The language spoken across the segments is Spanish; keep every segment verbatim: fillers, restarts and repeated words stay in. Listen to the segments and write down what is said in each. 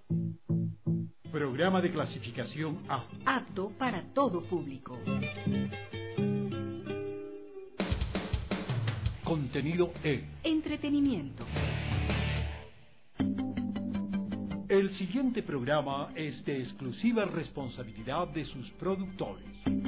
Programa de clasificación A. Apto para todo público. Contenido E. Entretenimiento. El siguiente programa es de exclusiva responsabilidad de sus productores.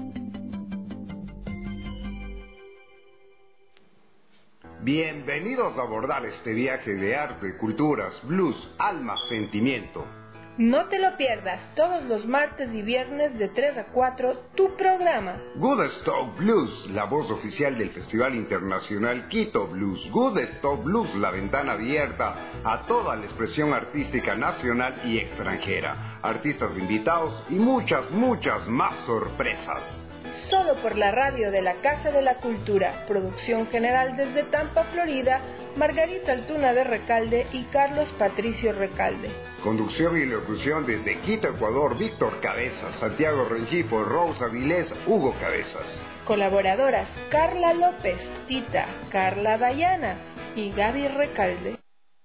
Bienvenidos a abordar este viaje de arte, culturas, blues, alma, sentimiento. No te lo pierdas, todos los martes y viernes de tres a cuatro, tu programa. Woodstock Blues, la voz oficial del Festival Internacional Quito Blues. Woodstock Blues, la ventana abierta a toda la expresión artística nacional y extranjera. Artistas invitados y muchas, muchas más sorpresas. Solo por la radio de la Casa de la Cultura. Producción general desde Tampa, Florida, Margarita Altuna de Recalde y Carlos Patricio Recalde. Conducción y locución desde Quito, Ecuador, Víctor Cabezas, Santiago Rengifo, Rosa Vilés, Hugo Cabezas. Colaboradoras: Carla López, Tita, Carla Dayana y Gaby Recalde.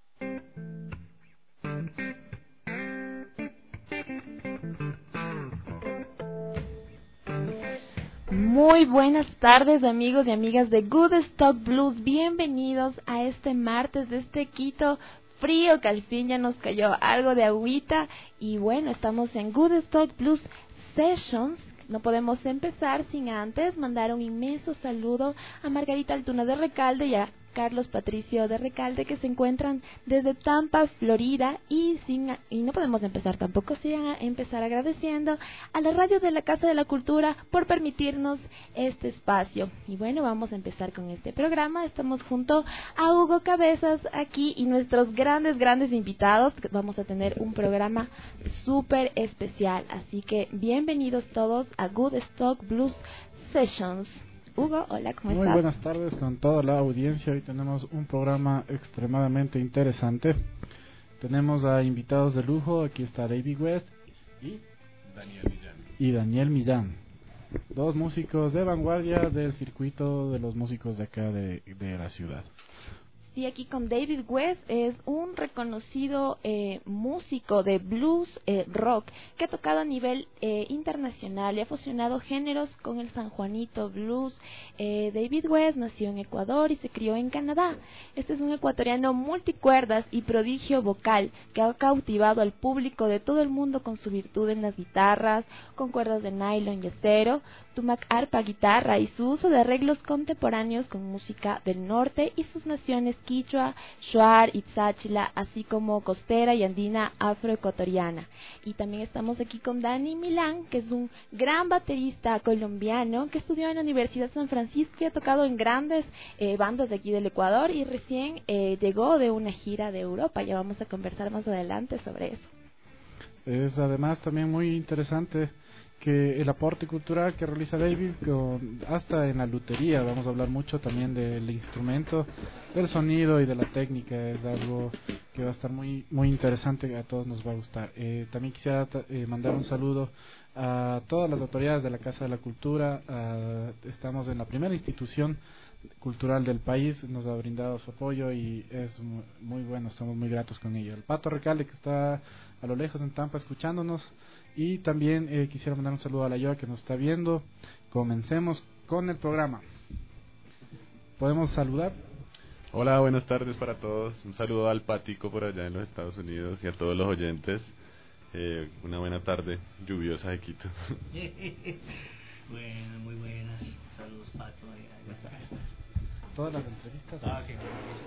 Muy buenas tardes, amigos y amigas de Woodstock Blues. Bienvenidos a este martes de este Quito frío, que al fin ya nos cayó algo de agüita. Y bueno, estamos en Woodstock Blues Sessions. No podemos empezar sin antes mandar un inmenso saludo a Margarita Altuna de Recalde y a Carlos Patricio de Recalde, que se encuentran desde Tampa, Florida, y sin y no podemos empezar tampoco sin empezar agradeciendo a la radio de la Casa de la Cultura por permitirnos este espacio. Y bueno, vamos a empezar con este programa. Estamos junto a Hugo Cabezas aquí y nuestros grandes, grandes invitados. Vamos a tener un programa súper especial, así que bienvenidos todos a Woodstock Blues Sessions. Hugo, hola, ¿cómo estás? Muy buenas tardes con toda la audiencia. Hoy tenemos un programa extremadamente interesante. Tenemos a invitados de lujo. Aquí está David West y Daniel Millán. Y Daniel Millán. Dos músicos de vanguardia del circuito de los músicos de acá de, de la ciudad. Sí, aquí con David West, es un reconocido eh, músico de blues eh, rock que ha tocado a nivel eh, internacional y ha fusionado géneros con el sanjuanito blues. Eh, David West nació en Ecuador y se crió en Canadá. Este es un ecuatoriano multicuerdas y prodigio vocal que ha cautivado al público de todo el mundo con su virtud en las guitarras, con cuerdas de nylon y acero, tumac, arpa, guitarra y su uso de arreglos contemporáneos con música del norte y sus naciones quichua, shuar y tzáchila, así como costera y andina afroecuatoriana. Y también estamos aquí con Dani Millán, que es un gran baterista colombiano que estudió en la Universidad de San Francisco y ha tocado en grandes eh, bandas de aquí del Ecuador y recién eh, llegó de una gira de Europa. Ya vamos a conversar más adelante sobre eso. Es además también muy interesante que el aporte cultural que realiza David, con, hasta en la lutería, vamos a hablar mucho también del instrumento, del sonido y de la técnica. Es algo que va a estar muy muy interesante, que a todos nos va a gustar. Eh, también quisiera eh, mandar un saludo a todas las autoridades de la Casa de la Cultura. A, estamos en la primera institución cultural del país, nos ha brindado su apoyo y es muy, muy bueno, estamos muy gratos con ello. El Pato Recalde, que está a lo lejos en Tampa escuchándonos. Y también eh, quisiera mandar un saludo a la Yoa, que nos está viendo. Comencemos con el programa. ¿Podemos saludar? Hola, buenas tardes para todos. Un saludo al Patico por allá en los Estados Unidos y a todos los oyentes. Eh, una buena tarde lluviosa de Quito. Bueno, muy buenas. Saludos, Pato. Todas las entrevistas. Ah, qué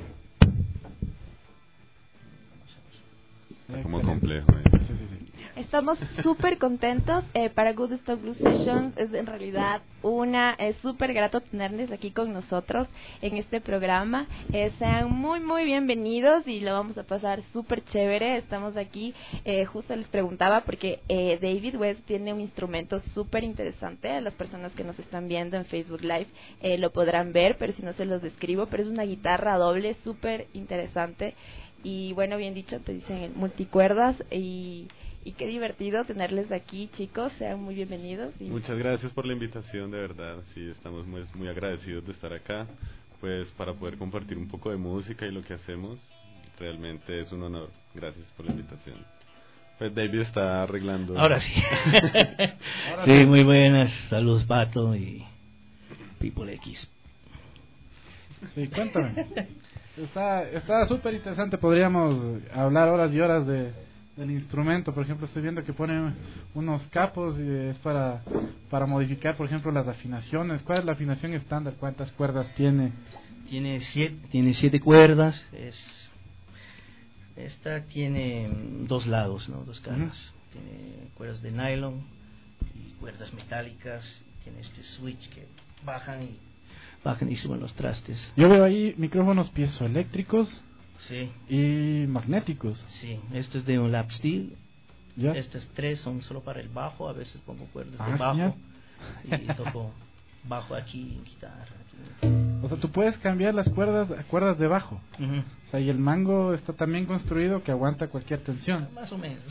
Está como complejo. Eh. Sí, sí, sí. Estamos súper contentos eh, para Woodstock Blues Sessions. Es en realidad una es súper grato tenerles aquí con nosotros en este programa. Eh, sean muy muy bienvenidos y lo vamos a pasar súper chévere. Estamos aquí, eh, justo les preguntaba porque eh, David West tiene un instrumento súper interesante. Las personas que nos están viendo en Facebook Live eh, lo podrán ver, pero si no se los describo, pero es una guitarra doble súper interesante. Y bueno, bien dicho, te dicen multicuerdas y, y qué divertido tenerles aquí, chicos, sean muy bienvenidos. Y... Muchas gracias por la invitación, de verdad, sí, estamos muy, muy agradecidos de estar acá, pues para poder compartir un poco de música y lo que hacemos, realmente es un honor, gracias por la invitación. Pues David está arreglando. Ahora sí. Ahora sí, sí. muy buenas. Saludos, Pato y People X. Sí, cuéntame. Está está súper interesante, podríamos hablar horas y horas de del instrumento. Por ejemplo, estoy viendo que pone unos capos y es para para modificar, por ejemplo, las afinaciones. ¿Cuál es la afinación estándar? ¿Cuántas cuerdas tiene? Tiene siete, tiene siete cuerdas. Es, esta tiene dos lados, ¿no? Dos caras. Uh-huh. Tiene cuerdas de nylon y cuerdas metálicas. Tiene este switch que bajan y bajan y suben los trastes. Yo veo ahí micrófonos piezoeléctricos. Sí. Y magnéticos. Sí, esto es de un lap steel. ¿Ya? Estas tres son solo para el bajo. A veces pongo cuerdas ah, de bajo genial. y toco bajo aquí, guitarra aquí. O sea, tú puedes cambiar las cuerdas a cuerdas de bajo. Uh-huh. O sea, y el mango está también construido que aguanta cualquier tensión. Más o menos.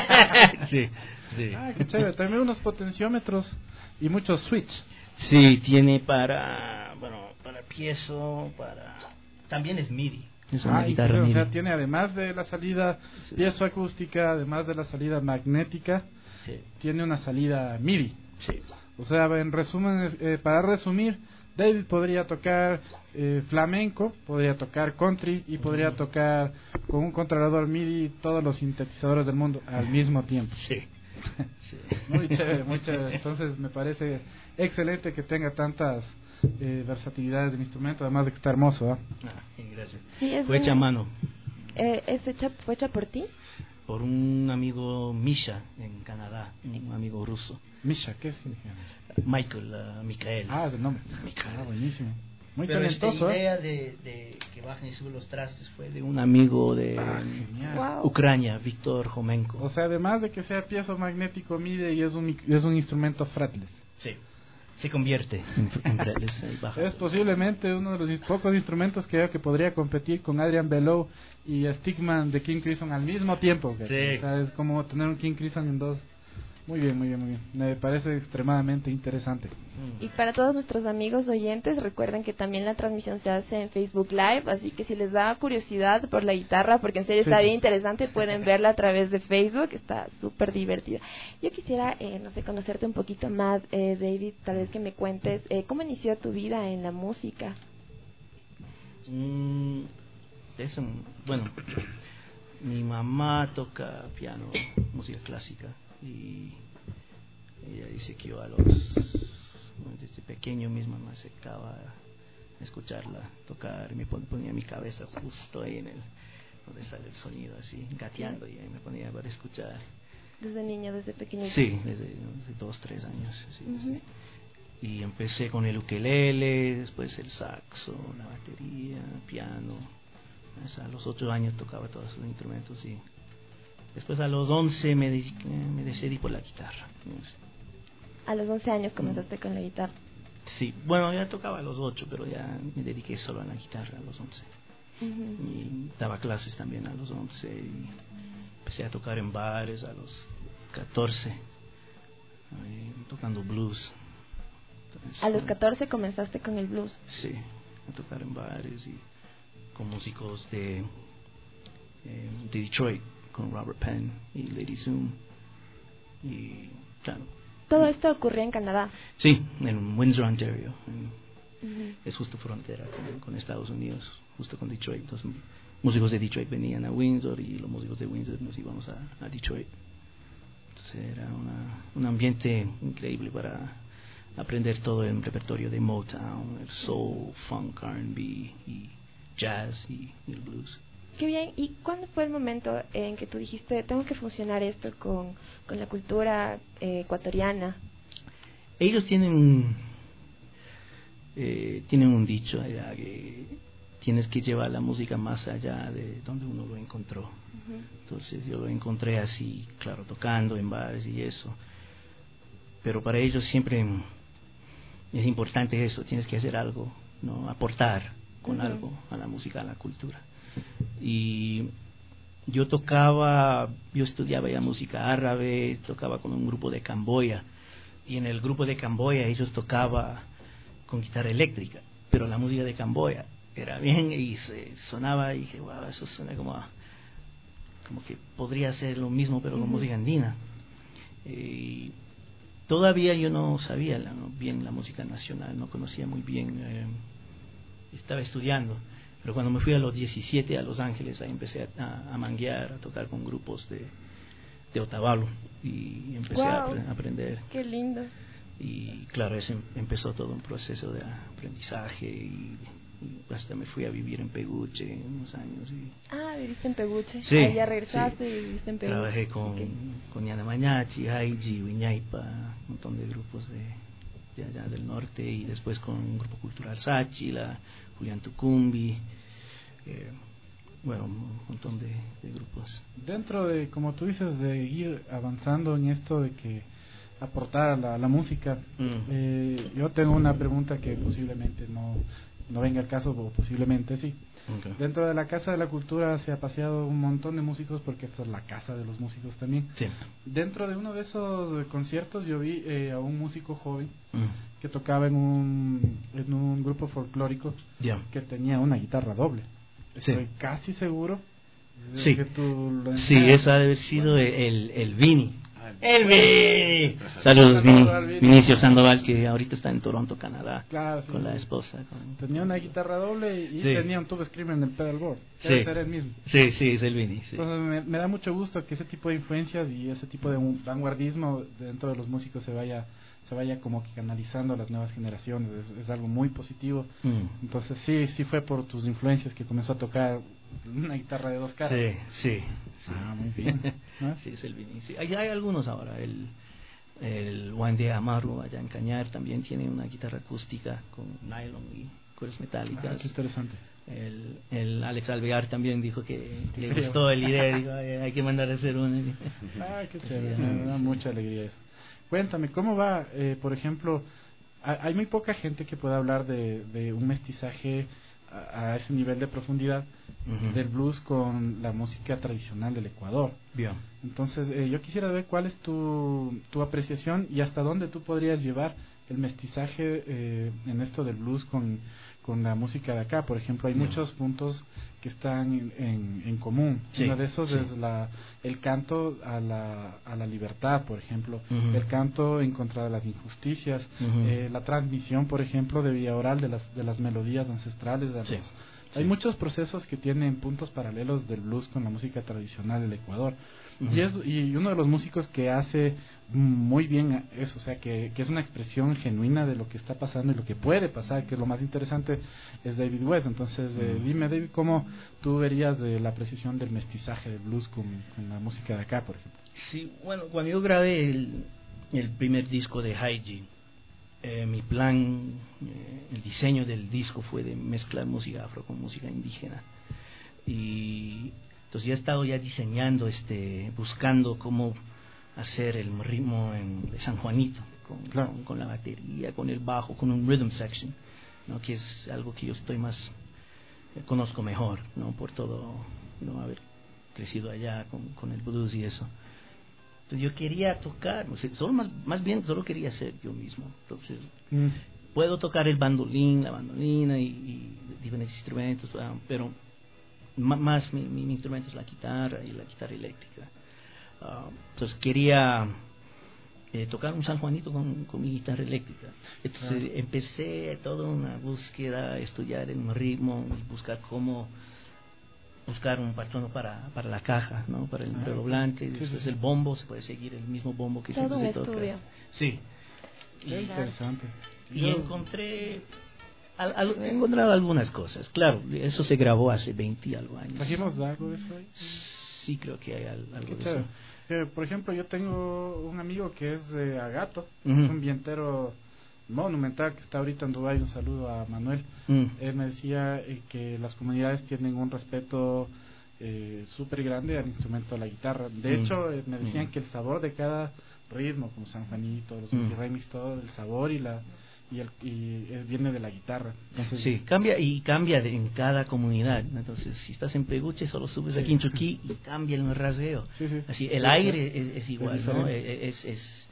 sí, sí. Ah, qué chévere. También unos potenciómetros y muchos switch. Sí, tiene para, bueno, para piezo, para... También es MIDI. Es una ah, guitarra o MIDI. sea, tiene además de la salida sí. piezoacústica, además de la salida magnética, sí. tiene una salida MIDI. Sí. O sea, en resumen, eh, para resumir, David podría tocar eh, flamenco, podría tocar country y podría uh-huh. tocar con un controlador MIDI todos los sintetizadores del mundo al mismo tiempo. Sí. sí. Muy chévere, muy chévere. Entonces me parece excelente que tenga tantas eh, versatilidades del instrumento, además de que está hermoso. ¿eh? Ah, gracias. Sí, es fue hecha a mano. Eh, ¿es hecha, ¿Fue hecha por ti? Por un amigo Misha en Canadá, un amigo ruso. Misha, ¿qué significa? Michael, uh, Michael. Ah, de nombre. Michael. Ah, buenísimo. Muy Pero talentoso. Esta idea ¿eh? de, de que bajen y suben los trastes fue de un amigo de ah, genial. Wow. Ucrania, Víctor Jomenko. O sea, además de que sea piezo magnético MIDI y es un es un instrumento fretless. Sí. Se convierte en, en fretless. Es posiblemente uno de los pocos instrumentos que veo que podría competir con Adrian Bellow y Stickman de King Crimson al mismo tiempo. Sí. O sea, es como tener un King Crimson en dos. Muy bien, muy bien, muy bien. Me parece extremadamente interesante. Y para todos nuestros amigos oyentes, recuerden que también la transmisión se hace en Facebook Live, así que si les da curiosidad por la guitarra, porque en serio sí. está bien interesante, pueden verla a través de Facebook, está súper divertida. Yo quisiera, eh, no sé, conocerte un poquito más, eh, David, tal vez que me cuentes eh, cómo inició tu vida en la música. Mm, eso, bueno, mi mamá toca piano, música clásica. Y ella dice que yo a los desde pequeño misma me acercaba a escucharla tocar y me ponía mi cabeza justo ahí en el donde sale el sonido así gateando y ahí me ponía para escuchar desde niño, desde pequeño. Sí, desde, desde dos tres años sí, uh-huh. sí. Y empecé con el ukelele, después el saxo, la batería, piano. A los ocho años tocaba todos esos instrumentos y después a los once me, dediqué, me decidí por la guitarra. A los once años comenzaste mm. con la guitarra. Sí, bueno, ya tocaba a los ocho, pero ya me dediqué solo a la guitarra a los once. Uh-huh. Y daba clases también a los once y empecé a tocar en bares a los catorce, ahí, tocando blues. Entonces, a los catorce comenzaste con el blues. Sí, a tocar en bares y con músicos de, eh, de Detroit, con Robert Penn y Lady Zoom y claro. ¿Todo esto ocurrió en Canadá? Sí, en Windsor, Ontario. En, uh-huh. Es justo frontera con, con Estados Unidos, justo con Detroit. Entonces, músicos de Detroit venían a Windsor y los músicos de Windsor nos íbamos a, a Detroit. Entonces era una, un ambiente increíble para aprender todo el repertorio de Motown, el soul, funk, R and B y jazz y, y el blues. Qué bien. ¿Y cuándo fue el momento en que tú dijiste, tengo que fusionar esto con, con la cultura eh, ecuatoriana? Ellos tienen eh, tienen un dicho allá que tienes que llevar la música más allá de donde uno lo encontró. Uh-huh. Entonces yo lo encontré así, claro, tocando en bares y eso. Pero para ellos siempre es importante eso, tienes que hacer algo, no aportar con uh-huh. algo a la música, a la cultura. Y yo tocaba, yo estudiaba ya música árabe, tocaba con un grupo de Camboya y en el grupo de Camboya ellos tocaba con guitarra eléctrica, pero la música de Camboya era bien y se sonaba y dije, wow, eso suena como a, como que podría ser lo mismo pero con Ujú. música andina. Eh, todavía yo no sabía la, no, bien la música nacional, no conocía muy bien, eh, estaba estudiando, pero cuando me fui a los diecisiete a Los Ángeles, ahí empecé a, a manguear, a tocar con grupos de, de Otavalo y empecé a, Wow. apre- a aprender. Qué lindo. Y claro, eso em- empezó todo un proceso de aprendizaje y, y hasta me fui a vivir en Peguche unos años y Ah, viviste en Peguche. Sí, Ah, ya regresaste sí. y viviste en Peguche. trabajé con, Ok. con Yana Mañachi, Haiji, Viñaipa, un montón de grupos de, de allá del norte y después con un grupo cultural Sáchila, Julián Tucumbi, eh, bueno, un montón de, de grupos. Dentro de, como tú dices, de ir avanzando en esto de que aportar a la, a la música, Mm. eh, yo tengo una pregunta que posiblemente no, no venga al caso, o posiblemente sí. Okay. Dentro de la Casa de la Cultura se ha paseado un montón de músicos, porque esta es la casa de los músicos también. Sí. Dentro de uno de esos conciertos yo vi eh, a un músico joven Mm. que tocaba en un, en un grupo folclórico Ya. que tenía una guitarra doble. Sí. Estoy casi seguro de Sí. que tú lo Sí, enseñas. esa debe haber sido el, el Vini. Ah, El Vini. Saludos, Vini. Vinicio Sandoval, que ahorita está en Toronto, Canadá, Claro, sí. con la esposa. Con... Tenía una guitarra doble y Sí. tenía un tubo screamer en el pedalboard. Debe Sí. ser el mismo. Sí, sí, es el Vini. Sí. Entonces me, me da mucho gusto que ese tipo de influencias y ese tipo de un- vanguardismo dentro de los músicos se vaya se vaya como que canalizando a las nuevas generaciones. Es, es algo muy positivo. Mm. Entonces sí, sí fue por tus influencias que comenzó a tocar una guitarra de dos caras. Sí, sí. Ah, muy bien. ¿No? Sí, es el Vini. Sí, hay, hay algunos ahora. El, el Wande Amaru, allá en Cañar, también tiene una guitarra acústica con nylon y cuerdas Ah, metálicas. qué interesante. El, el Alex Alvear también dijo que le Creo. gustó el idea. Dijo, "Ay, hay que mandar a hacer una". Ah, qué chévere, me da mucha alegría eso. Cuéntame, ¿cómo va, eh, por ejemplo, ha- hay muy poca gente que pueda hablar de, de un mestizaje a, a ese nivel de profundidad Ujú. del blues con la música tradicional del Ecuador. Bien. Entonces, eh, yo quisiera ver cuál es tu, tu apreciación y hasta dónde tú podrías llevar el mestizaje eh, en esto del blues con, con la música de acá. Por ejemplo, hay Bien. muchos puntos que están en, en, en común. Sí, Uno de esos sí. es la, el canto a la, a la libertad, por ejemplo, Ujú. el canto en contra de las injusticias, Ujú. eh, la transmisión, por ejemplo, de vía oral de las, de las melodías ancestrales. De Sí, los- sí. Hay muchos procesos que tienen puntos paralelos del blues con la música tradicional del Ecuador. Ujú. Y, es, y uno de los músicos que hace muy bien eso, o sea, que, que es una expresión genuina de lo que está pasando y lo que puede pasar, que es lo más interesante, es David West. Entonces, eh, Ujú. dime, David, ¿cómo tú verías de la precisión del mestizaje del blues con, con la música de acá, por ejemplo? Sí, bueno, cuando yo grabé el, el primer disco de Haiji, eh, mi plan, eh, el diseño del disco fue de mezclar música afro con música indígena. Y entonces yo he estado ya diseñando, este, buscando cómo hacer el ritmo en, de San Juanito, con, Claro. con, con la batería, con el bajo, con un rhythm section, ¿no? Que es algo que yo estoy más, eh, conozco mejor, ¿no? Por todo, ¿no? Haber crecido allá con, con el blues y eso. Entonces yo quería tocar, no sé, solo más, más bien solo quería ser yo mismo. Entonces Mm. puedo tocar el bandolín, la bandolina y, y diferentes instrumentos, ah, pero ma- más mi, mi instrumento es la guitarra y la guitarra eléctrica. Ah, entonces quería eh, tocar un San Juanito con, con mi guitarra eléctrica. Entonces Claro. empecé toda una búsqueda, estudiar el ritmo y buscar cómo buscar un patrono para, para la caja, ¿no? Para el Ah, redoblante, y sí, después sí. el bombo, se puede seguir el mismo bombo que Todo siempre un se toca. estudio. Sí. Qué Y, interesante. y Yo- encontré al, al- he encontrado algunas cosas. Claro, eso se grabó hace veinte y algo años. ¿Trajimos algo de eso ahí? Sí, creo que hay al- algo Qué de chévere. eso. Eh, por ejemplo, yo tengo un amigo que es de Agato, Ujú. un vientero monumental que está ahorita en Dubái. Un saludo a Manuel. Mm. Él me decía eh, que las comunidades tienen un respeto eh, súper grande al instrumento de la guitarra. De Mm. hecho, eh, me decían Mm. que el sabor de cada ritmo, como San Juanito, los Mm. Remix, todo el sabor y la y, el, y eh, viene de la guitarra. Entonces, Sí, cambia y cambia de- en cada comunidad, ¿no? Entonces, si estás en Peguche, solo subes Sí. aquí en Chuquí y cambia el rasgueo. sí, sí. Así, el Sí, aire sí. es, es igual, Es ¿no? diferente. Es, es,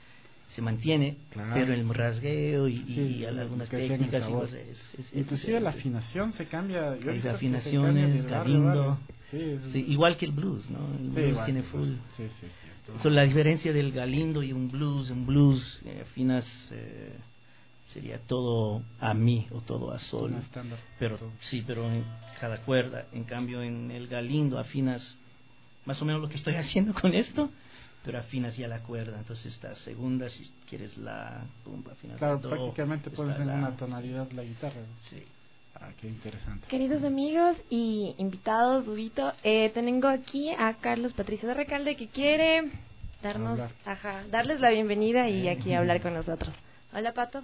se mantiene, claro. pero el rasgueo y, sí, y algunas técnicas y cosas, es, es, inclusive es, la afinación se cambia. Yo las afinaciones, galindo, sí, es, sí, igual que el blues, ¿no? El sí, blues igual, tiene full. Sí, sí, sí, esto... Eso, la diferencia del galindo y un blues, un blues eh, afinas eh, sería todo a mi o todo a sol, pero sí, pero en cada cuerda. En cambio en el galindo afinas más o menos lo que estoy haciendo con esto, pero afinas ya la cuerda, entonces está segunda, si quieres la, pum, afinas claro, la do, prácticamente pones en la... una tonalidad la guitarra. Sí. Ah, qué interesante. Queridos amigos y invitados, Dudito, eh, tengo aquí a Carlos Patricio de Recalde que quiere darnos, ajá, darles la bienvenida y aquí hablar con nosotros. Hola, Pato.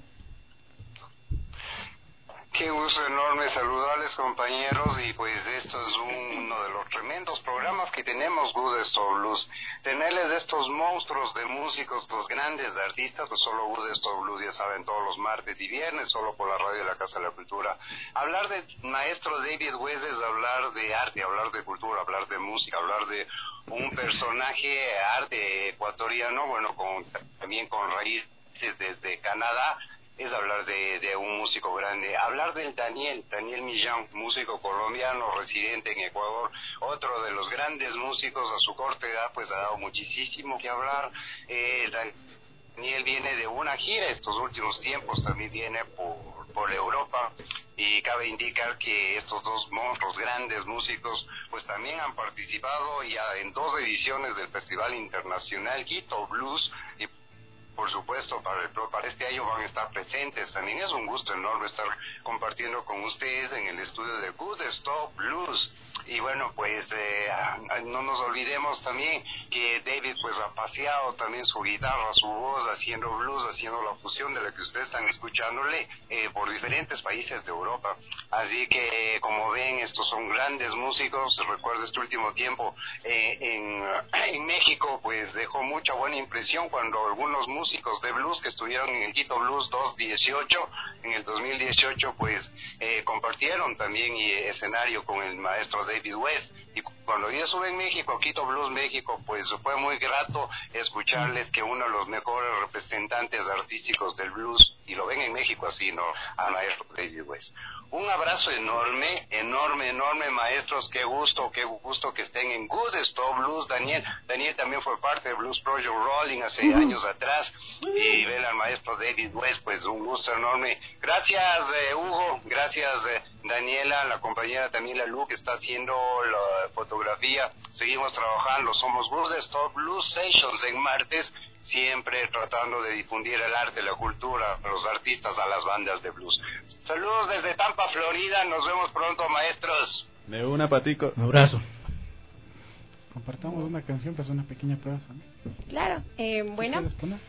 Qué gusto enorme saludarles, compañeros, y pues esto es uno de los tremendos programas que tenemos, Good Stop Blues. Tenerles de estos monstruos de músicos, estos grandes artistas, pues solo Good Stop Blues, ya saben, todos los martes y viernes, solo por la radio de la Casa de la Cultura. Hablar de maestro David West es hablar de arte, hablar de cultura, hablar de música, hablar de un personaje arte ecuatoriano, bueno, con, también con raíces desde Canadá. Es hablar de, de un músico grande, hablar del Daniel, Daniel Millán, músico colombiano residente en Ecuador, otro de los grandes músicos a su corta edad, pues ha dado muchísimo que hablar. eh, Daniel viene de una gira estos últimos tiempos, también viene por, por Europa, y cabe indicar que estos dos monstruos, grandes músicos, pues también han participado ya en dos ediciones del Festival Internacional Quito Blues, y por supuesto, para, el, para este año van a estar presentes. También es un gusto enorme estar compartiendo con ustedes en el estudio de Good Stop Blues. Y bueno, pues eh, no nos olvidemos también que David pues ha paseado también su guitarra, su voz, haciendo blues, haciendo la fusión de la que ustedes están escuchándole eh, por diferentes países de Europa. Así que, eh, como ven, estos son grandes músicos. Recuerdo este último tiempo eh, en, en México, pues dejó mucha buena impresión cuando algunos músicos músicos de blues que estuvieron en el Quito Blues dos mil dieciocho, en el dos mil dieciocho pues eh, compartieron también eh, escenario con el maestro David West, y cuando yo estuve en México, Quito Blues México, pues fue muy grato escucharles que uno de los mejores representantes artísticos del blues, y lo ven en México así, ¿no?, al maestro David West. Un abrazo enorme, enorme, enorme, maestros. Qué gusto, qué gusto que estén en Good Stop Blues. Daniel, Daniel también fue parte de Blues Project Rolling hace uh-huh. años atrás. Y ver al maestro David West, pues un gusto enorme. Gracias, eh, Hugo. Gracias, eh, Daniela, la compañera también, la Lu, que está haciendo la fotografía. Seguimos trabajando. Somos Good Stop Blues Sessions en martes, siempre tratando de difundir el arte, la cultura, a los artistas, a las bandas de blues. Saludos desde Tampa, Florida. Nos vemos pronto, maestros. De una, Patico. Un abrazo. Compartamos una canción, pues una pequeña prosa, ¿no? Claro, eh, bueno,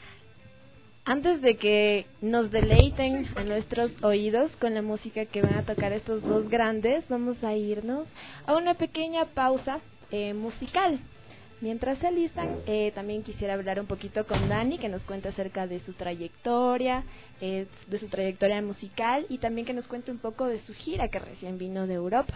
antes de que nos deleiten a nuestros oídos con la música que van a tocar estos dos grandes, vamos a irnos a una pequeña pausa eh, musical. Mientras se alistan, eh, también quisiera hablar un poquito con Dani, que nos cuente acerca de su trayectoria, eh, de su trayectoria musical, y también que nos cuente un poco de su gira que recién vino de Europa.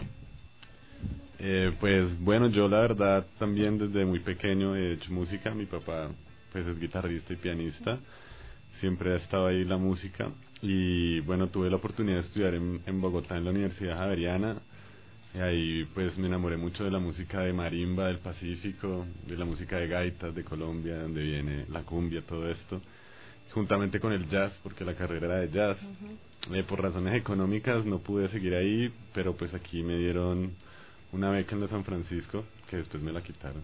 Eh, pues bueno, yo la verdad también desde muy pequeño he hecho música. Mi papá pues es guitarrista y pianista, siempre ha estado ahí la música, y bueno, tuve la oportunidad de estudiar en, en Bogotá, en la Universidad Javeriana. Y ahí pues me enamoré mucho de la música de marimba del Pacífico, de la música de gaitas de Colombia, donde viene la cumbia, todo esto, juntamente con el jazz, porque la carrera era de jazz. Uh-huh. Eh, por razones económicas no pude seguir ahí, pero pues aquí me dieron una beca en la San Francisco, que después me la quitaron.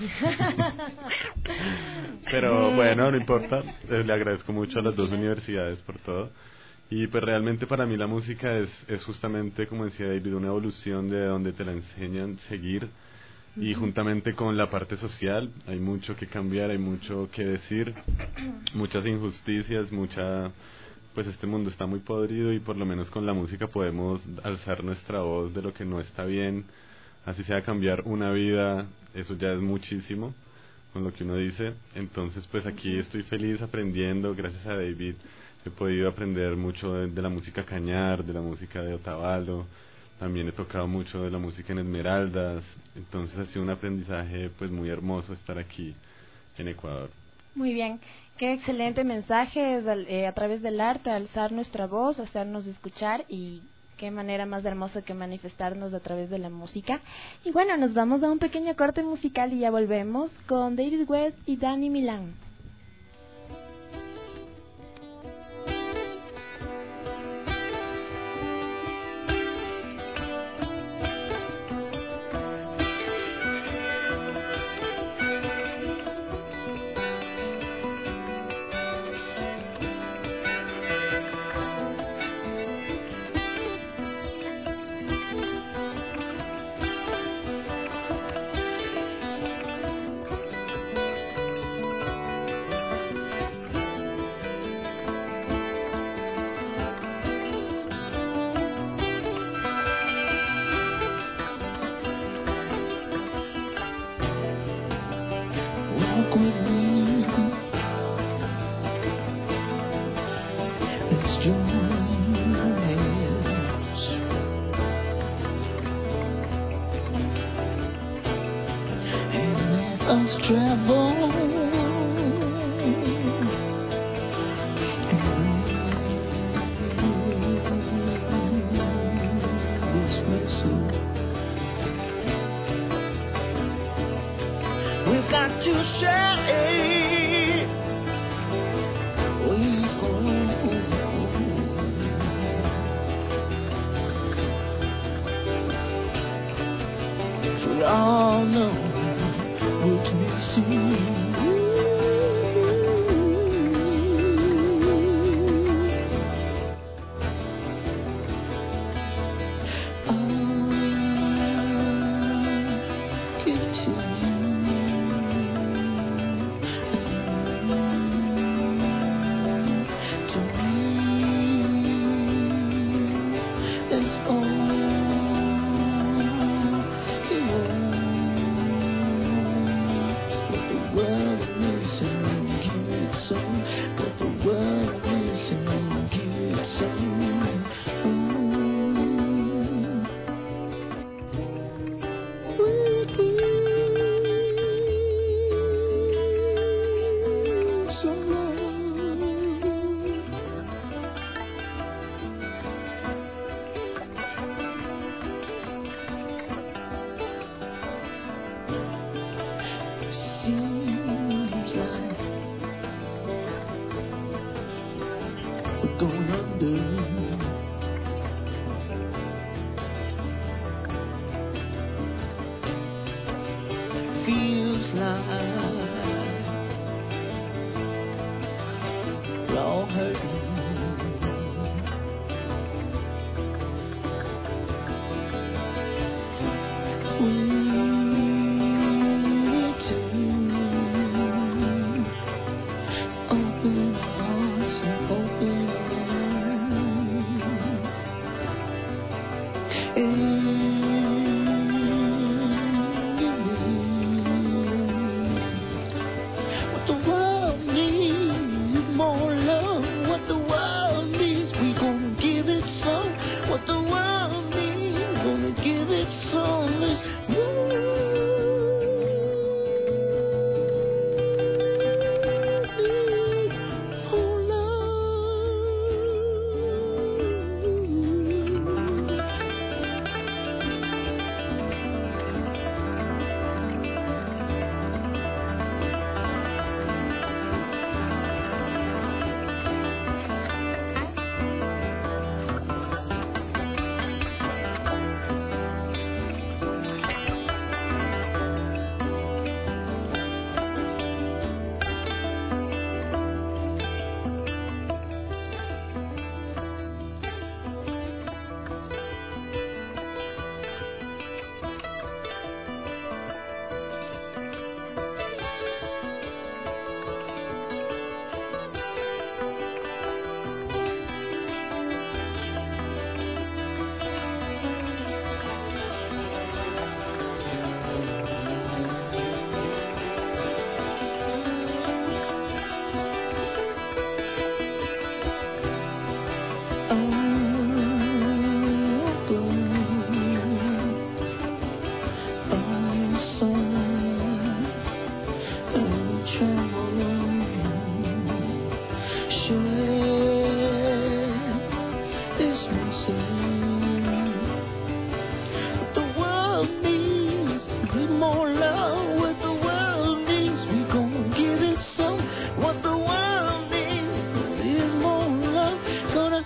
Pero bueno, no importa, eh, le agradezco mucho a las dos universidades por todo. Y pues realmente para mí la música es, es justamente, como decía David, una evolución de donde te la enseñan seguir, uh-huh. y juntamente con la parte social hay mucho que cambiar, hay mucho que decir, muchas injusticias, mucha, pues este mundo está muy podrido, y por lo menos con la música podemos alzar nuestra voz de lo que no está bien, así sea cambiar una vida, eso ya es muchísimo con lo que uno dice. Entonces pues aquí estoy feliz aprendiendo, gracias a David. He podido aprender mucho de, de la música cañar, de la música de Otavalo, también he tocado mucho de la música en Esmeraldas, entonces ha sido un aprendizaje pues muy hermoso estar aquí en Ecuador. Muy bien, qué excelente mensaje eh, a través del arte, alzar nuestra voz, hacernos escuchar y qué manera más hermosa que manifestarnos a través de la música. Y bueno, nos vamos a un pequeño corte musical y ya volvemos con David West y Dani Milán. Travel share this message. What the world needs is more love. What the world needs, we gonna give it some. What the world needs is more love. Gonna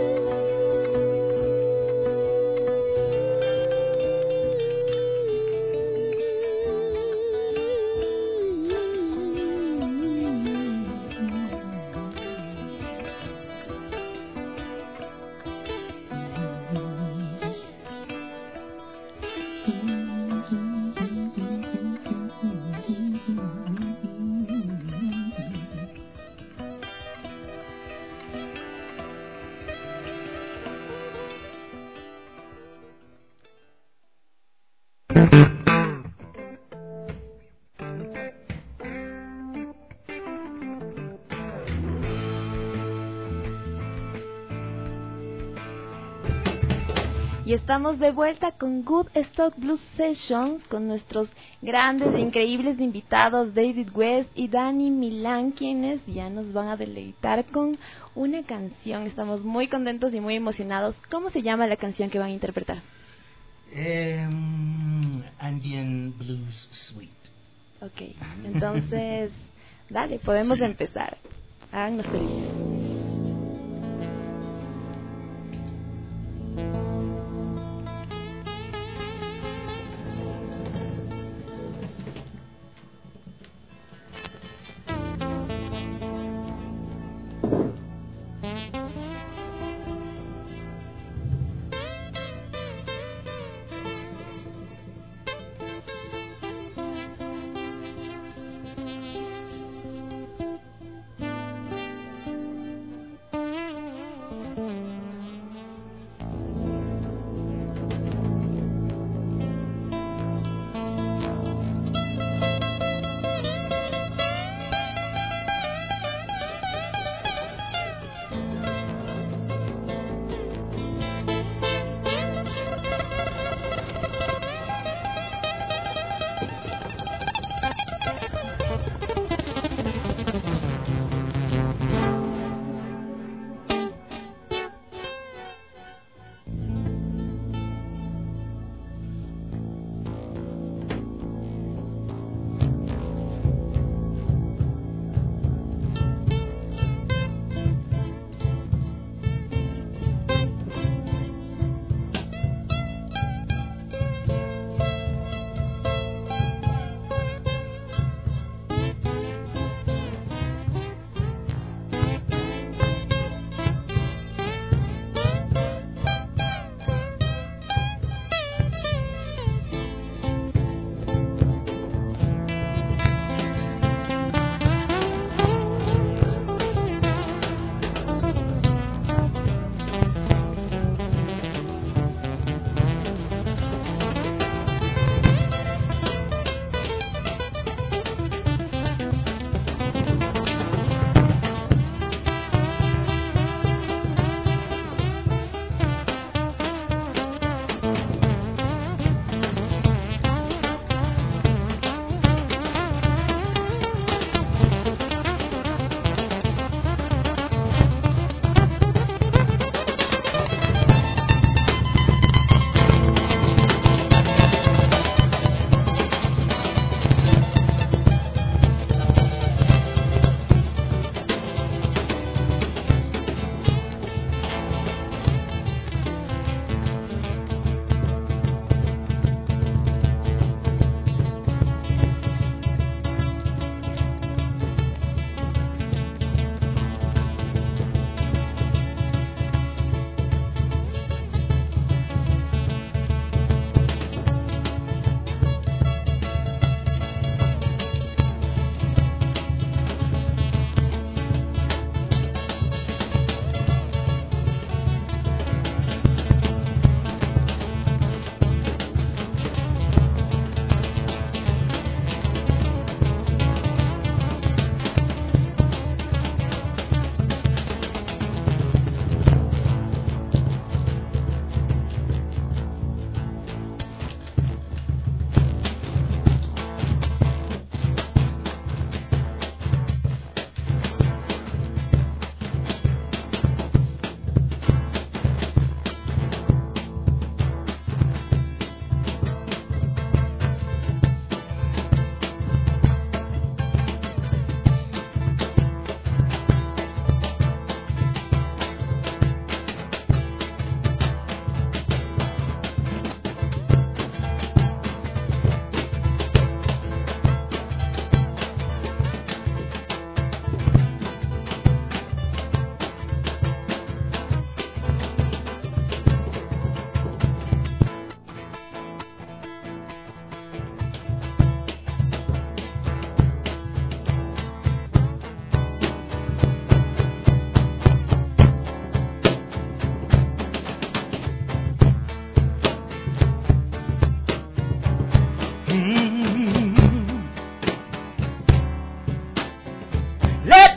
Y estamos de vuelta con Good Stock Blues Sessions con nuestros grandes e increíbles invitados David West y Dani Milán, quienes ya nos van a deleitar con una canción. Estamos muy contentos y muy emocionados. ¿Cómo se llama la canción que van a interpretar? Um, Andean Blues Suite. Ok, entonces, dale, podemos sí. empezar. Háganos felices.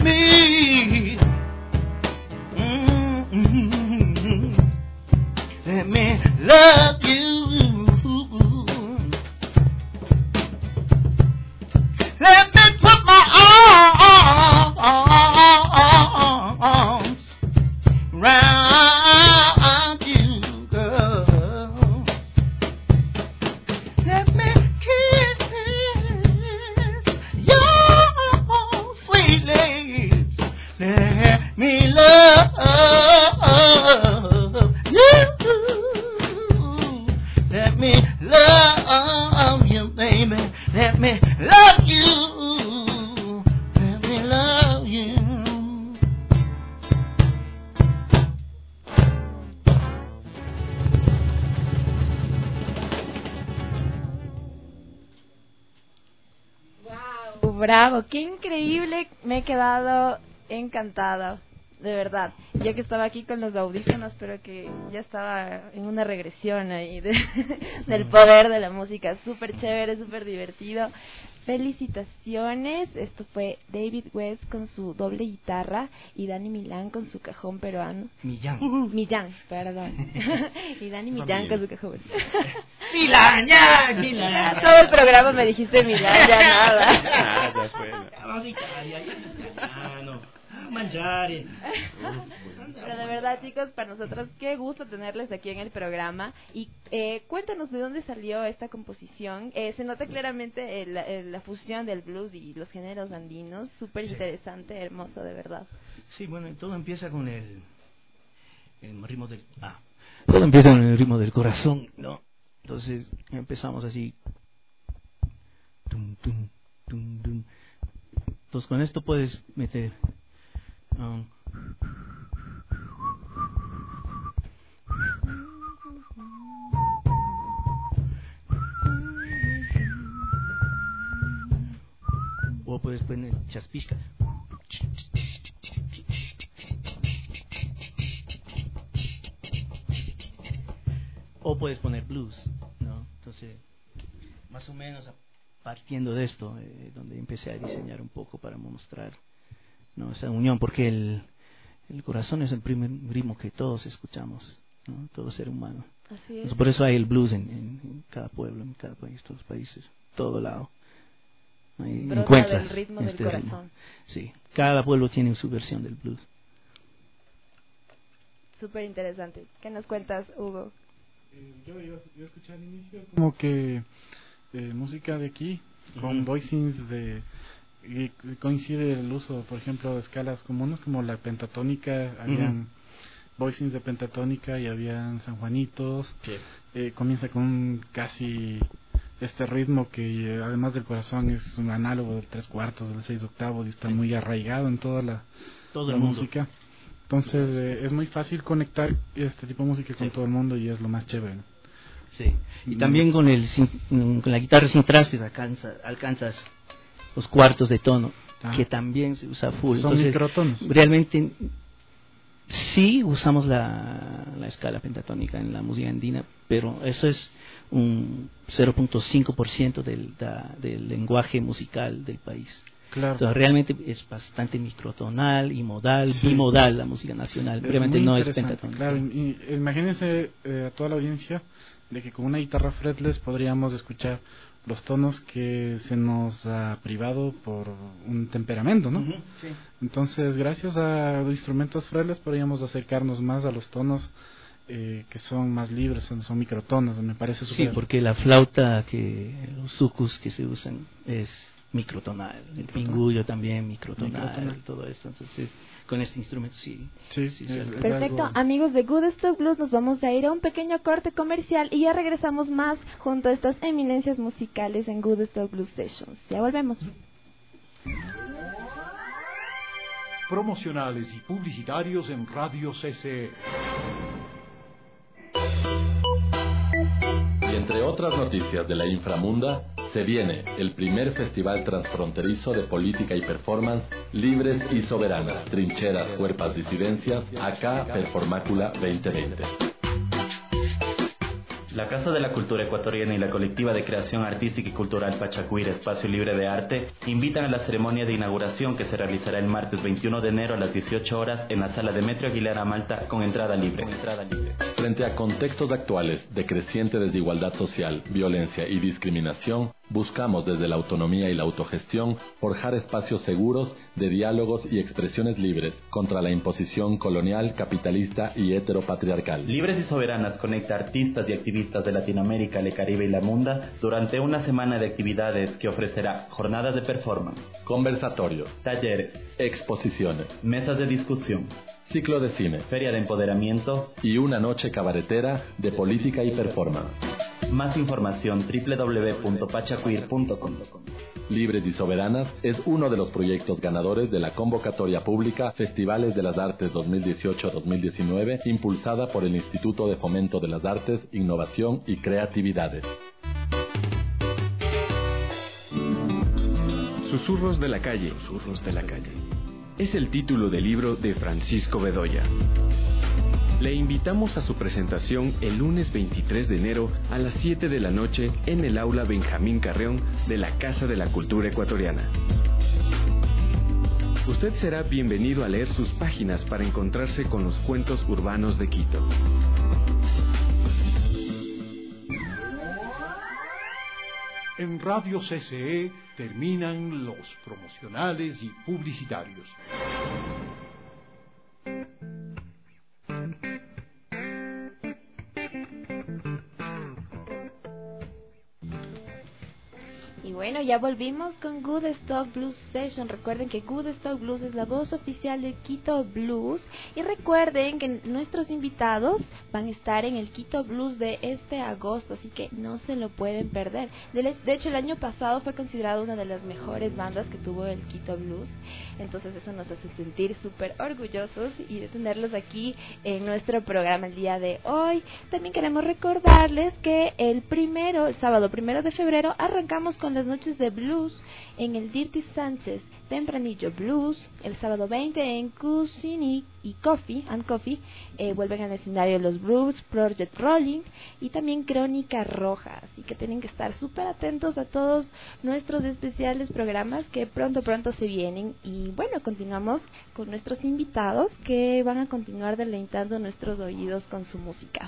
me, mm-hmm, let me love you. Let me put my arms round you, girl. Let me kiss your sweet lips. Let me love you. Let me love you, baby. Let me love you. Let me love you. Wow, bravo, qué increíble, me he quedado encantada, de verdad. Yo que estaba aquí con los audífonos, pero que ya estaba en una regresión ahí de, del poder de la música, súper chévere, súper divertido. Felicitaciones, esto fue David West con su doble guitarra y Dani Milán con su cajón peruano. Millán. Millán, perdón. Y Dani Millán con su cajón. Milán, ya, Milán. Todo el programa me dijiste Milán, ya nada. Ah, ya fue. Vamos a Italia, italiano, mangiare. Pero de verdad, chicos, para nosotros qué gusto tenerles aquí en el programa. Y eh, cuéntanos de dónde salió esta composición. Eh, se nota claramente el, el, la fusión del blues y los géneros andinos. Súper Sí. interesante, hermoso, de verdad. Sí, bueno, todo empieza con el, el ritmo del... Ah, todo empieza con el ritmo del corazón, ¿no? Entonces empezamos así. Tum, tum, tum, tum. Entonces con esto puedes meter... Um, o puedes poner chaspishka. O puedes poner blues, ¿no? Entonces, más o menos partiendo de esto, eh, donde empecé a diseñar un poco para mostrar, ¿no?, esa unión, porque el, el corazón es el primer ritmo que todos escuchamos, ¿no? Todo ser humano. Así es. Entonces, por eso hay el blues en, en, en cada pueblo, en cada país, todos los países, todo lado. Ahí Brota encuentras del ritmo del este corazón. ritmo. Sí, cada pueblo tiene su versión del blues. Súper interesante. ¿Qué nos cuentas, Hugo? Eh, yo, yo, yo escuché al inicio como que eh, música de aquí con Ujú. voicings de y coincide el uso, por ejemplo, de escalas comunes como la pentatónica. Habían voicings de pentatónica y habían sanjuanitos. Sí. Eh, comienza con un casi este ritmo que eh, además del corazón es un análogo del tres cuartos, del seis octavos y está Sí. muy arraigado en toda la, Todo la el mundo. música. Entonces eh, es muy fácil conectar este tipo de música con Sí. todo el mundo y es lo más chévere. Sí. Y también con el sin- con la guitarra sin trastes alcanza, alcanzas los cuartos de tono, Ah. que también se usa full. Son Entonces, microtonos. realmente sí usamos la, la escala pentatónica en la música andina, pero eso es un cero punto cinco por ciento del, da- del lenguaje musical del país. Claro. Entonces, realmente es bastante microtonal y modal, Sí. bimodal la música nacional. Es realmente muy no es interesante, pentatónica. Claro, y, y imagínense eh, a toda la audiencia de que con una guitarra fretless podríamos escuchar los tonos que se nos ha privado por un temperamento, ¿no? Ujú, sí. Entonces, gracias a los instrumentos fretless podríamos acercarnos más a los tonos eh, que son más libres, son, son microtonos, me parece Sí, súper. porque la flauta, que los sucus que se usan es microtonal, el Microtonal. pingullo también microtonal, Microtonal. todo esto. Entonces, con este instrumento sí. Sí, sí, es- sí. es Perfecto, algo- amigos de Good Stock Blues, nos vamos a ir a un pequeño corte comercial y ya regresamos más junto a estas eminencias musicales en Good Stock Blues Sessions. Ya volvemos. Promocionales y publicitarios en Radio C C E. Y entre otras noticias de la inframunda, se viene el primer festival transfronterizo de política y performance libres y soberanas, trincheras, cuerpas, disidencias, acá Performácula veinte veinte. La Casa de la Cultura Ecuatoriana y la colectiva de creación artística y cultural Pachacuir Espacio Libre de Arte invitan a la ceremonia de inauguración que se realizará el martes veintiuno de enero a las dieciocho horas en la sala Demetrio Aguilera Malta con entrada libre. Con entrada libre. Frente a contextos actuales de creciente desigualdad social, violencia y discriminación, buscamos desde la autonomía y la autogestión forjar espacios seguros de diálogos y expresiones libres contra la imposición colonial, capitalista y heteropatriarcal. Libres y Soberanas conecta artistas y activistas de Latinoamérica, el Caribe y la Munda durante una semana de actividades que ofrecerá jornadas de performance, conversatorios, talleres, exposiciones, mesas de discusión, ciclo de cine, feria de empoderamiento y una noche cabaretera de política y performance. Más información doble u doble u doble u punto pachacuir punto com. Libres y Soberanas es uno de los proyectos ganadores de la convocatoria pública Festivales de las Artes dos mil dieciocho dos mil diecinueve, impulsada por el Instituto de Fomento de las Artes, Innovación y Creatividades. Susurros de la calle. Susurros de la calle. Es el título del libro de Francisco Bedoya. Le invitamos a su presentación el lunes veintitrés de enero a las siete de la noche en el aula Benjamín Carreón de la Casa de la Cultura Ecuatoriana. Usted será bienvenido a leer sus páginas para encontrarse con los cuentos urbanos de Quito. En Radio C C E terminan los promocionales y publicitarios. Y bueno, ya volvimos con Good Stock Blues Session. Recuerden que Good Stock Blues es la voz oficial de Quito Blues. Y recuerden que nuestros invitados van a estar en el Quito Blues de este agosto, así que no se lo pueden perder. De, de hecho, el año pasado fue considerado una de las mejores bandas que tuvo el Quito Blues. Entonces eso nos hace sentir súper orgullosos y de tenerlos aquí en nuestro programa el día de hoy. También queremos recordarles que el primero, el sábado primero de febrero, arrancamos con las noches de blues en el Dirty Sánchez, Tempranillo Blues. El sábado veinte en Cuisine y Coffee and Coffee eh, vuelven al escenario los Blues Project Rolling y también Crónica Roja, así que tienen que estar súper atentos a todos nuestros especiales programas que pronto pronto se vienen. Y bueno, continuamos con nuestros invitados que van a continuar deleitando nuestros oídos con su música.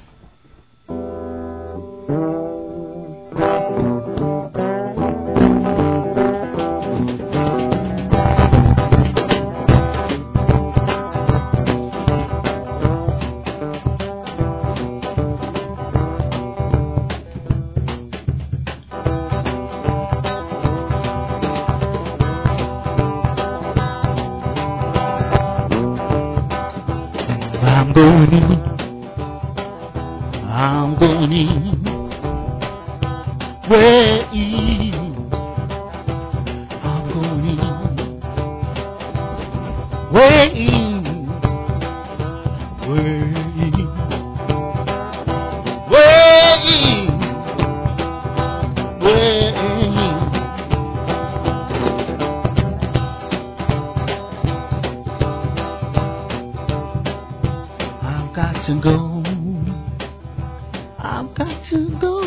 I'm going in, I'm going in, way in, I'm going in, way in, way in, way in, way in. I've got to go, I've got to go.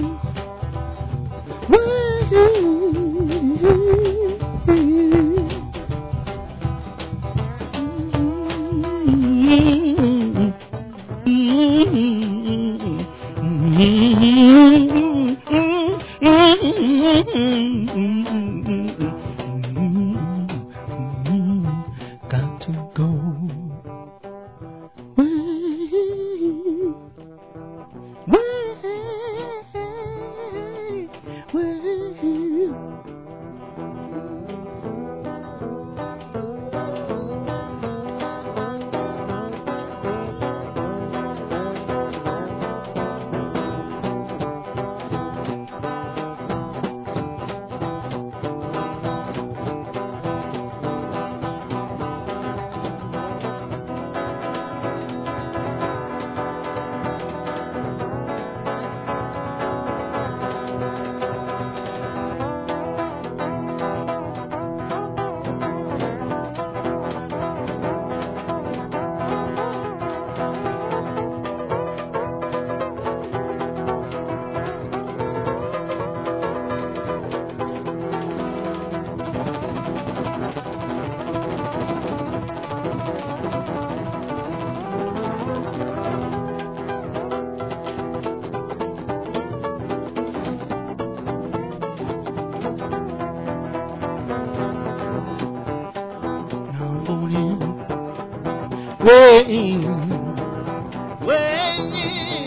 Got to go. Way, way. Waiting, waiting,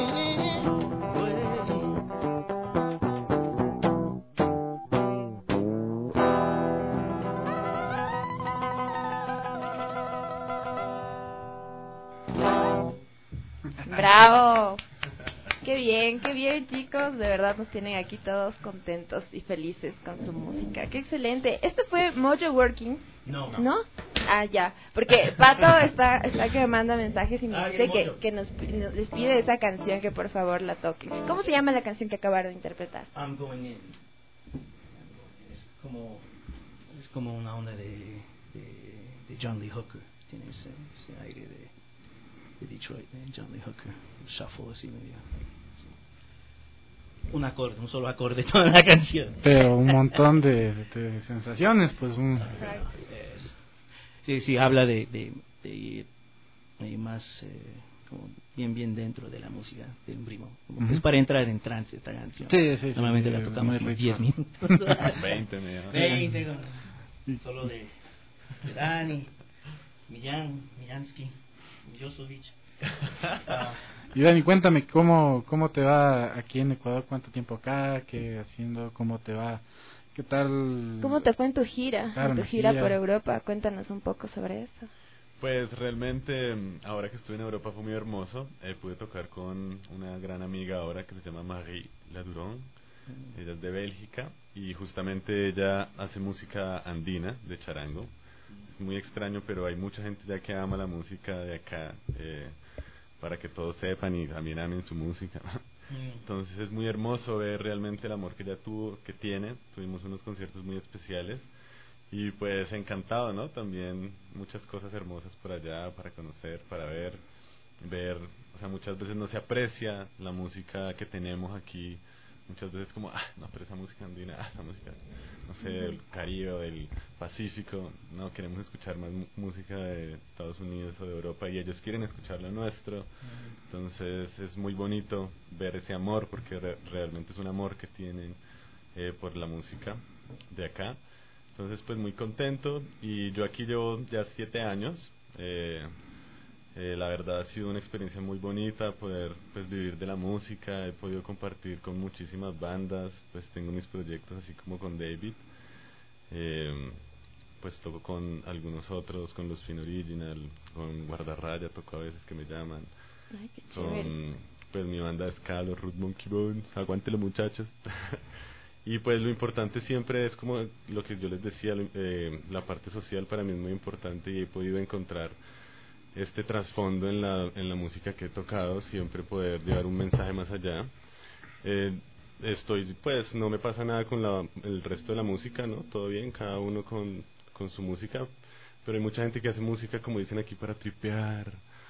¡Bravo! Qué bien, qué bien, chicos. De verdad nos tienen aquí todos contentos y felices con su música. ¡Qué excelente! Este fue Mojo Working. No. ¿No? Ah, ya. Porque Pato está, está que me manda mensajes y me Ah, dice bien, que, Mojo. que nos, nos les pide esa canción que por favor la toquen. ¿Cómo se llama la canción que acabaron de interpretar? I'm going in. Es como, es como una onda de, de, de John Lee Hooker. Tiene ese, ese aire de, de Detroit, de John Lee Hooker. Un shuffle así medio. Sí. Un acorde, un solo acorde toda la canción. Pero un montón de, de sensaciones, pues un... Es- Sí, sí, habla de, de, de ir eh, más eh, como bien bien dentro de la música del primo. Como que Ujú. Es para entrar en trance esta canción. Sí, sí, sí, Normalmente sí, la es tocamos muy como rico. diez minutos. veinte, me llama. veinte, con- solo de, de Dani, Millán, Millansky, Josovic. Ah, Y Dani, cuéntame cómo, cómo te va aquí en Ecuador, cuánto tiempo acá, qué haciendo, cómo te va, qué tal. ¿Cómo te fue en tu gira? Claro, en tu mi gira gira. por Europa. Cuéntanos un poco sobre eso. Pues realmente, mm, ahora que estuve en Europa fue muy hermoso. Eh, pude tocar con una gran amiga ahora que se llama Marie Laduron. Ella es de Bélgica y justamente ella hace música andina de charango. Es muy extraño, pero hay mucha gente ya que ama la música de acá, eh, para que todos sepan y también amen su música. Entonces es muy hermoso ver realmente el amor que ella tuvo, que tiene. Tuvimos unos conciertos muy especiales y pues encantado, ¿no? También muchas cosas hermosas por allá para conocer, para ver, ver, o sea, muchas veces no se aprecia la música que tenemos aquí. Muchas veces como, ah, no, pero esa música andina, ah, esa música, no sé, del Caribe o del Pacífico, no, queremos escuchar más mu- música de Estados Unidos o de Europa y ellos quieren escuchar lo nuestro. Entonces es muy bonito ver ese amor porque re- realmente es un amor que tienen eh, por la música de acá. Entonces pues muy contento y yo aquí llevo ya siete años. Eh, Eh, la verdad ha sido una experiencia muy bonita poder pues vivir de la música, he podido compartir con muchísimas bandas, pues tengo mis proyectos así como con David, eh, pues toco con algunos otros, con los Fin Original, con Guardarraya, toco a veces que me llaman, Ay, qué chévere. con pues mi banda de ska, los Root Monkey Bones, aguántelo muchachos. Y pues lo importante siempre es como lo que yo les decía, lo- eh, la parte social para mí es muy importante y he podido encontrar este trasfondo en la, en la música que he tocado, siempre poder llevar un mensaje más allá. Eh, estoy, pues, no me pasa nada con la, el resto de la música, ¿no? Todo bien, cada uno con, con su música, pero hay mucha gente que hace música, como dicen aquí, para tripear,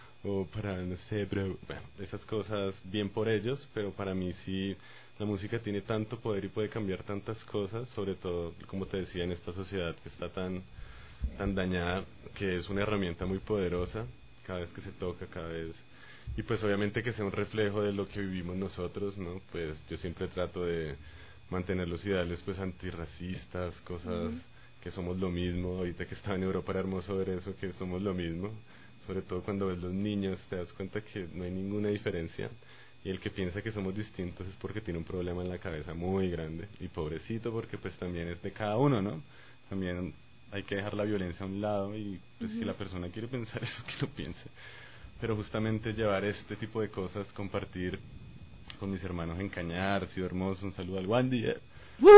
o para, no sé, pero, bueno, esas cosas, bien por ellos, pero para mí sí, la música tiene tanto poder y puede cambiar tantas cosas, sobre todo, como te decía, en esta sociedad que está tan tan dañada, que es una herramienta muy poderosa cada vez que se toca, cada vez, y pues obviamente que sea un reflejo de lo que vivimos nosotros, ¿no? Pues yo siempre trato de mantener los ideales pues antirracistas, cosas Ujú. que somos lo mismo. Ahorita que estaba en Europa era hermoso ver eso, que somos lo mismo, sobre todo cuando ves los niños te das cuenta que no hay ninguna diferencia y el que piensa que somos distintos es porque tiene un problema en la cabeza muy grande y pobrecito, porque pues también es de cada uno, ¿no? También hay que dejar la violencia a un lado y pues si Ujú. la persona quiere pensar eso, que lo piense, pero justamente llevar este tipo de cosas, compartir con mis hermanos en Cañar, ha sido hermoso. Un saludo al Wandy, eh.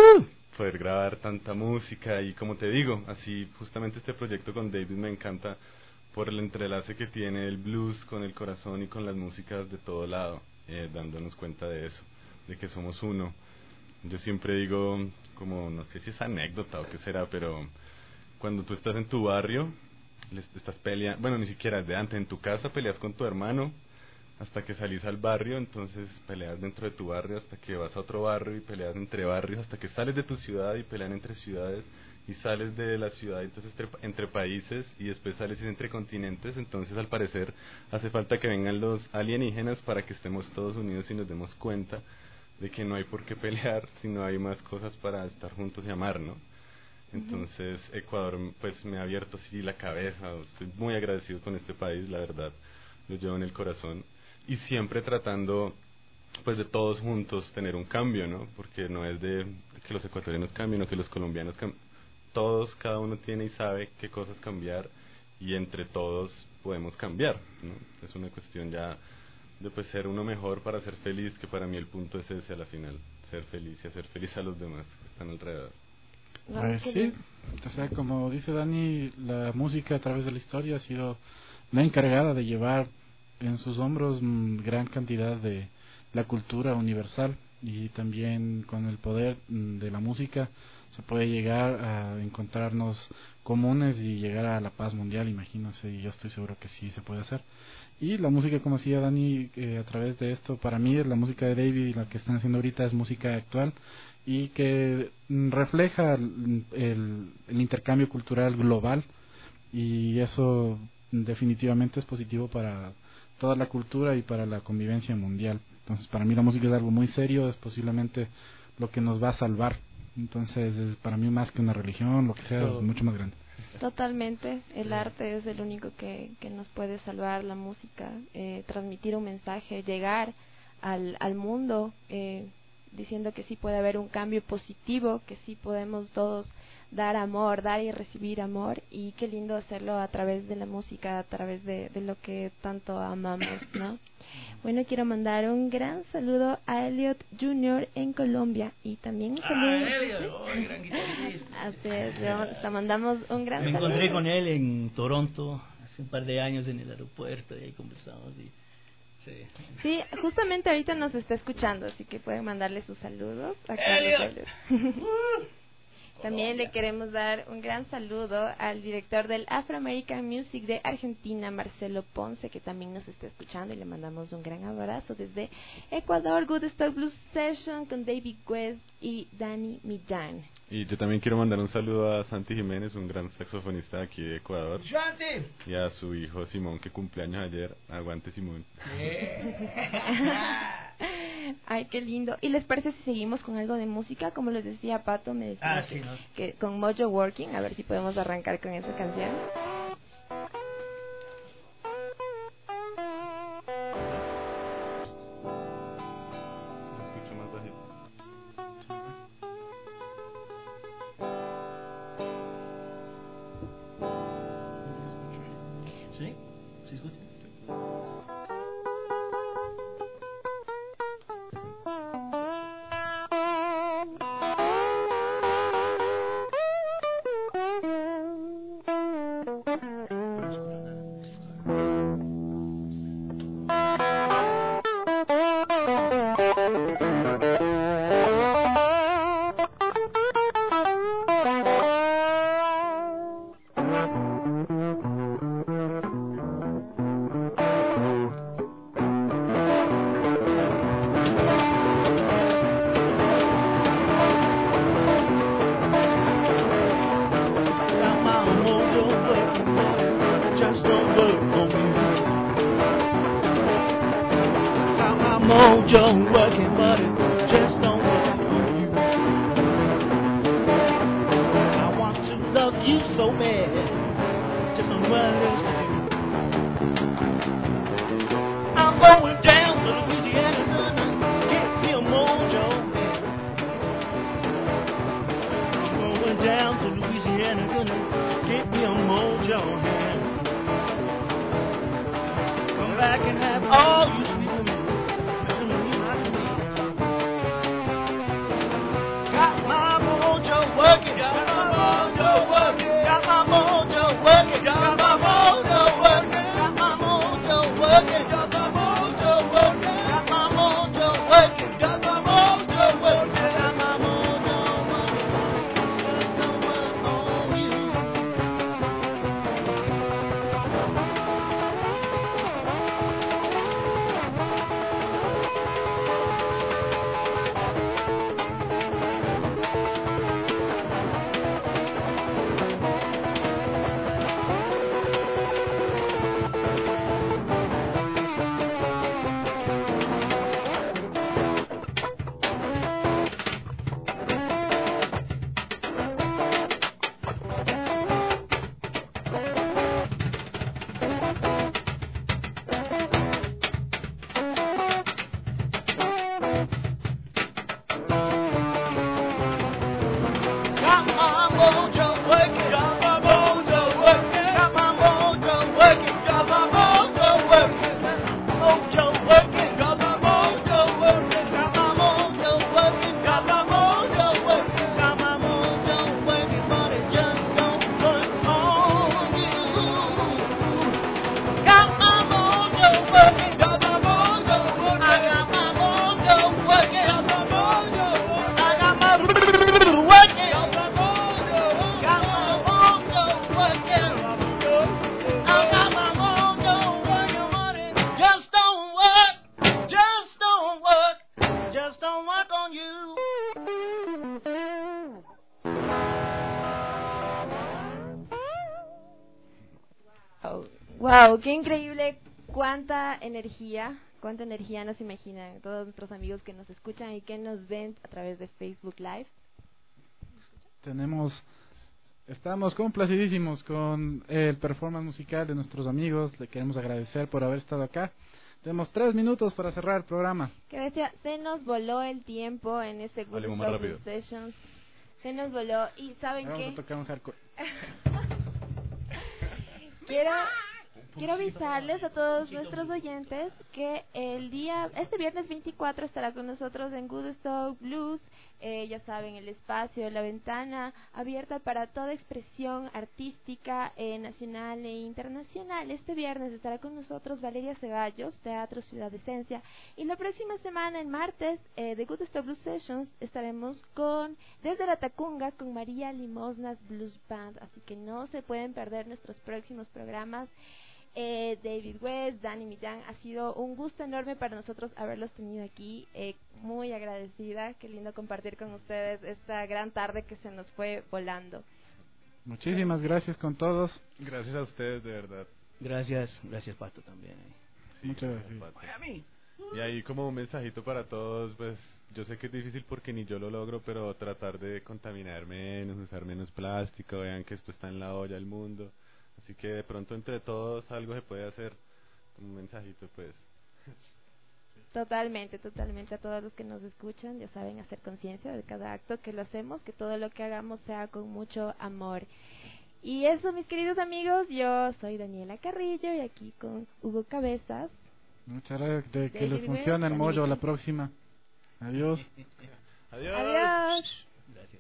Poder grabar tanta música y como te digo, así justamente este proyecto con David me encanta por el entrelace que tiene el blues con el corazón y con las músicas de todo lado, eh, dándonos cuenta de eso, de que somos uno. Yo siempre digo, como no sé si es anécdota o qué será, pero cuando tú estás en tu barrio, les estás peleando, bueno, ni siquiera de antes, en tu casa peleas con tu hermano hasta que salís al barrio, entonces peleas dentro de tu barrio hasta que vas a otro barrio y peleas entre barrios hasta que sales de tu ciudad y pelean entre ciudades y sales de la ciudad entonces entre, entre países y después sales entre continentes. Entonces al parecer hace falta que vengan los alienígenas para que estemos todos unidos y nos demos cuenta de que no hay por qué pelear, sino hay más cosas para estar juntos y amar, ¿no? Entonces Ecuador pues me ha abierto así la cabeza, estoy muy agradecido con este país, la verdad, lo llevo en el corazón y siempre tratando pues de todos juntos tener un cambio, ¿no? Porque no es de que los ecuatorianos cambien o que los colombianos cambien, todos, cada uno tiene y sabe qué cosas cambiar y entre todos podemos cambiar, ¿no? Es una cuestión ya de pues ser uno mejor para ser feliz, que para mí el punto es ese a la final, ser feliz y hacer feliz a los demás que están alrededor. Pues sí, o sea, como dice Dani, la música a través de la historia ha sido la encargada de llevar en sus hombros mm, gran cantidad de la cultura universal, y también con el poder mm, de la música se puede llegar a encontrarnos comunes y llegar a la paz mundial, imagínense, y yo estoy seguro que sí se puede hacer. Y la música, como decía Dani, eh, a través de esto, para mí la música de David y la que están haciendo ahorita es música actual y que mm, refleja el, el, el intercambio cultural global, y eso definitivamente es positivo para toda la cultura y para la convivencia mundial. Entonces, para mí la música es algo muy serio, es posiblemente lo que nos va a salvar. Entonces, es para mí más que una religión, lo que sea, es mucho más grande. Totalmente, el arte es el único que, que nos puede salvar, la música, eh, transmitir un mensaje, llegar al, al mundo eh, diciendo que sí puede haber un cambio positivo, que sí podemos todos dar amor, dar y recibir amor, y qué lindo hacerlo a través de la música, a través de, de lo que tanto amamos, ¿no? Bueno, quiero mandar un gran saludo a Elliot junior en Colombia, y también un saludo... Ah, Elliot, oh, gran guitarrista. Así es, le- te mandamos un gran Me saludo. encontré con él en Toronto hace un par de años en el aeropuerto y ahí conversamos y... Sí. Sí, justamente ahorita nos está escuchando, así que pueden mandarle sus saludos a Carlos Elliot. También le queremos dar un gran saludo al director del Afro American Music de Argentina, Marcelo Ponce, que también nos está escuchando, y le mandamos un gran abrazo desde Ecuador. Good Stock Blues Session con David West y Danny Millán. Y yo también quiero mandar un saludo a Santi Jiménez, un gran saxofonista de aquí de Ecuador. ¡Santi! Y a su hijo Simón, que cumpleaños ayer. Aguante, Simón. Ay, qué lindo. ¿Y les parece si seguimos con algo de música? Como les decía Pato, me decía Ah, sí, que, ¿no? que con Mojo Working, a ver si podemos arrancar con esa canción. Escucho más bajito. ¿Sí? ¿Sí escuchas? Mojo working, but it just don't work on you. I want to love you so bad, just don't know what else to do. I'm going down to Louisiana, gonna get me a mojo. I'm going down to Louisiana, gonna get me a mojo. Come back and have all you sweet women. Got my mojo working, got my mojo working, got my mojo working, got my mojo working, got my mojo working, got my mojo working, got my mojo working, got my mojo working, got my mojo working, on you. Wow, qué increíble, cuánta energía, cuánta energía nos imaginan todos nuestros amigos que nos escuchan y que nos ven a través de Facebook Live. Tenemos, estamos complacidísimos con el performance musical de nuestros amigos. Le queremos agradecer por haber estado acá. Tenemos tres minutos para cerrar el programa. Que bestia, se nos voló el tiempo en ese Good Stop Sessions. Se nos voló y ¿saben Vamos qué? a tocar un hardcore. Quiero, quiero avisarles a todos nuestros oyentes que el día, este viernes veinticuatro estará con nosotros en Woodstock Blues, eh, ya saben, el espacio, la ventana abierta para toda expresión artística eh, nacional e internacional. Este viernes estará con nosotros Valeria Ceballos, Teatro Ciudad de Esencia, y la próxima semana, el martes, eh, de Woodstock Blues Sessions, estaremos con desde la Tacunga con María Limosnas Blues Band, así que no se pueden perder nuestros próximos programas. Eh, David West, Dani Millán, ha sido un gusto enorme para nosotros haberlos tenido aquí, eh, muy agradecida, qué lindo compartir con ustedes esta gran tarde que se nos fue volando. Muchísimas gracias con todos. Gracias a ustedes, de verdad. Gracias, gracias Pato también. Eh. Sí, muchas gracias. Pato. Y ahí como un mensajito para todos, pues yo sé que es difícil porque ni yo lo logro, pero tratar de contaminar menos, usar menos plástico, vean que esto está en la olla del mundo. Así que de pronto entre todos algo se puede hacer, un mensajito pues. Totalmente, totalmente a todos los que nos escuchan, ya saben, hacer conciencia de cada acto que lo hacemos, que todo lo que hagamos sea con mucho amor. Y eso, mis queridos amigos, yo soy Daniela Carrillo y aquí con Hugo Cabezas. Muchas gracias, de que David le funcione West, el mollo Dani. la próxima. Adiós. Adiós. Adiós. Gracias.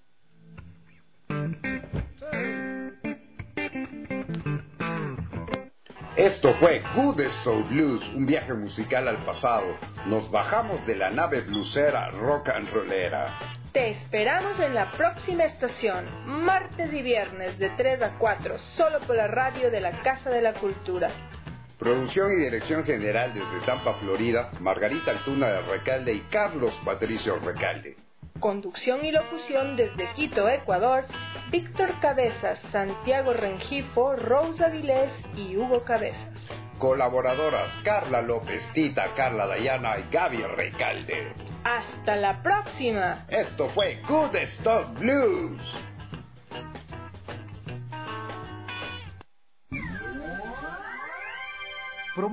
Esto fue Good Stop Blues, un viaje musical al pasado. Nos bajamos de la nave blusera rock and rollera. Te esperamos en la próxima estación, martes y viernes de tres a cuatro, solo por la radio de la Casa de la Cultura. Producción y dirección general desde Tampa, Florida, Margarita Altuna de Recalde y Carlos Patricio Recalde. Conducción y locución desde Quito, Ecuador, Víctor Cabezas, Santiago Rengifo, Rosa Avilés y Hugo Cabezas. Colaboradoras Carla López, Tita, Carla Dayana y Gaby Recalde. ¡Hasta la próxima! Esto fue Good Stop Blues.